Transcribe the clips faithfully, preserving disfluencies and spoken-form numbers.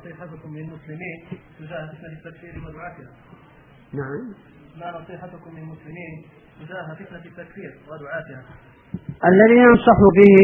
نصيحتكم للمسلمين تجاه فتنة التكفير ودعاتها؟ نعم. ما نصيحتكم للمسلمين تجاه فتنة التكفير ودعاتها؟ الذي ينصح به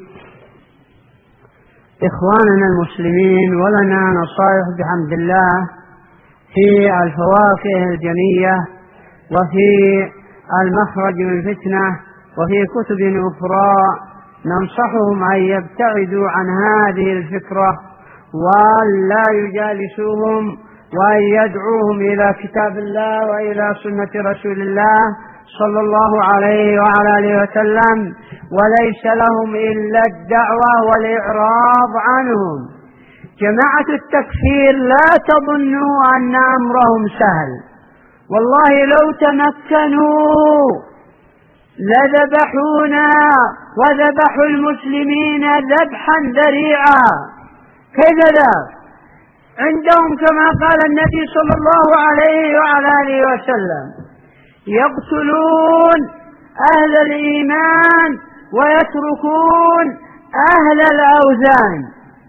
إخواننا المسلمين ولنا نصائح بحمد الله في الفواكه الجنية وفي المخرج من الفتنة وفي كتب أخرى، ننصحهم أن يبتعدوا عن هذه الفكرة ولا يجالسوهم، وأن يدعوهم إلى كتاب الله وإلى سنة رسول الله صلى الله عليه وعلى آله وسلم، وليس لهم إلا الدعوة والإعراض عنهم. جماعة التكفير لا تظنوا أن أمرهم سهل، والله لو تمكنوا لذبحونا وذبحوا المسلمين ذبحا ذريعا. كيف ذا؟ عندهم كما قال النبي صلى الله عليه وعلى آله وسلم: يقتلون أهل الإيمان ويتركون أهل الأوثان.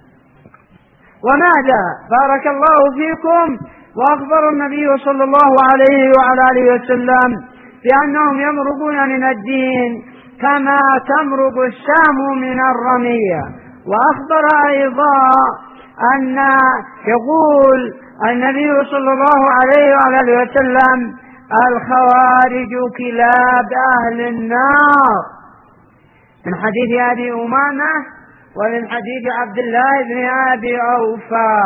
وماذا؟ بارك الله فيكم. وأخبر النبي صلى الله عليه وعلى آله وسلم بأنهم يمرقون من الدين كما تمرق السهم من الرمية. وأخبر أيضا أن يقول النبي صلى الله عليه وعلى آله وسلم: الخوارج كلاب أهل النار، من حديث أبي أمامة ومن حديث عبد الله بن أبي أوفى.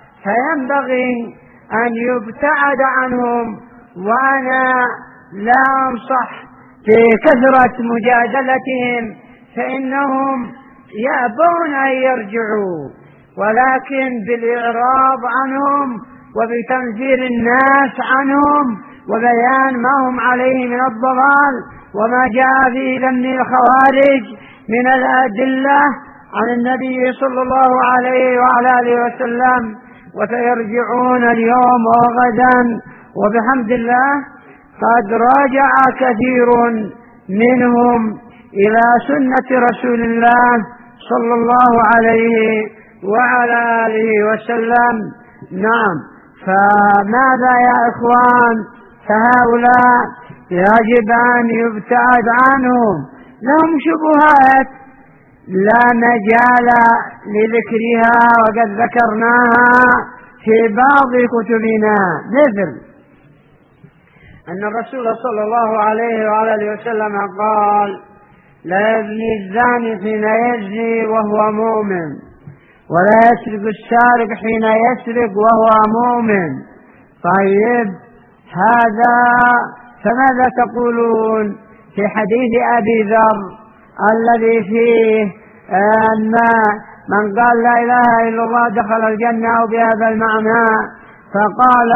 فينبغي أن يبتعد عنهم، وأنا لا أنصح بكثرة مجادلتهم فإنهم يأبون أن يرجعوا، ولكن بالإعراض عنهم وبتنفير الناس عنهم وبيان ما هم عليه من الضلال وما جاء في ذم الخوارج من الأدلة عن النبي صلى الله عليه وعلى آله وسلم. وسيرجعون اليوم وغدا، وبحمد الله قد راجع كثير منهم إلى سنة رسول الله صلى الله عليه وعلى آله وسلم. نعم. فماذا يا إخوان؟ فهؤلاء يجب أن يبتعد عنهم، لهم شبهات لا مجال لذكرها وقد ذكرناها في بعض كتبنا، مثل أن الرسول صلى الله عليه وعلى آله وسلم قال: لا يزني الزاني حين يزني وهو مؤمن، ولا يسرق السارق حين يسرق وهو مؤمن. طيب، هذا فماذا تقولون في حديث أبي ذر الذي فيه أن من قال لا إله إلا الله دخل الجنة أو بهذا المعنى؟ فقال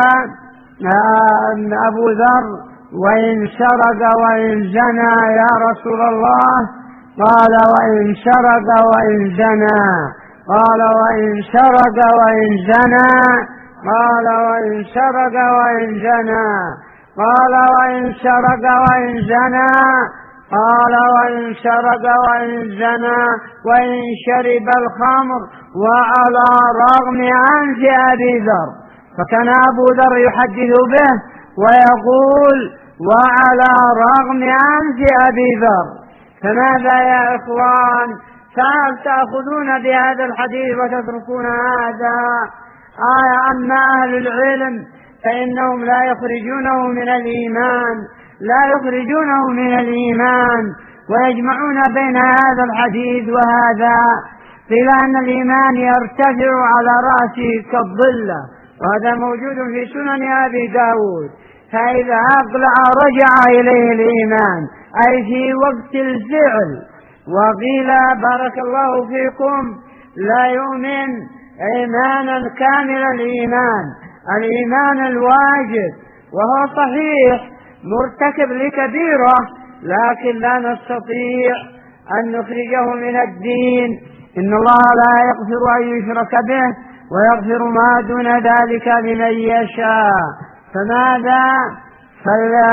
أبو ذر: وإن سرق وإن زنى يا رسول الله؟ قال: وإن سرق وإن زنى. قال: وإن سرق وإن زنى. قال: وإن سرق وإن زنى. قال: وإن سرق وإن زنى. قال: وإن سرق وإن زنى وإن شرب الخمر، وعلى رغم أنف أبي ذر. فكان أبو ذر يحدث به ويقول: وعلى رغم أنف أبي ذر. فماذا يا إخوان؟ فهل تأخذون بهذا الحديث وتتركون هذا؟ آه أما أهل العلم فإنهم لا يخرجونه من الإيمان، لا يخرجونه من الإيمان، ويجمعون بين هذا الحديث وهذا، إلى أن الإيمان يرتفع على رأسه كالظلة، وهذا موجود في سنن أبي داود. فإذا أقلع رجع إليه الإيمان، أي في وقت الفعل. وقيل بارك الله فيكم: لا يؤمن إيمانا كامل الإيمان، الإيمان الواجب، وهو صحيح مرتكب لكبيرة، لكن لا نستطيع أن نخرجه من الدين. إن الله لا يغفر أن يشرك به ويغفر ما دون ذلك لمن يشاء. فماذا؟ فلا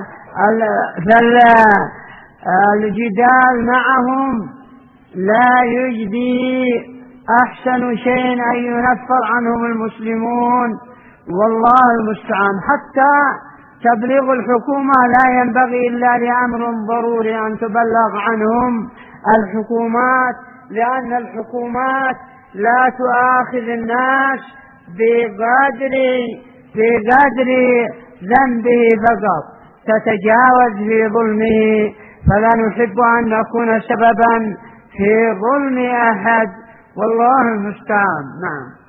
فلا الجدال معهم لا يجدي أحسن شيء أن ينفر عنهم المسلمون، والله المستعان. حتى تبليغ الحكومة لا ينبغي إلا لأمر ضروري أن تبلغ عنهم الحكومات، لأن الحكومات لا تؤاخذ الناس بقدر بقدر ذنبه فقط، تتجاوز في ظلمه، فلا نحب أن نكون سببا في ظلم أحد، والله المستعان. نعم.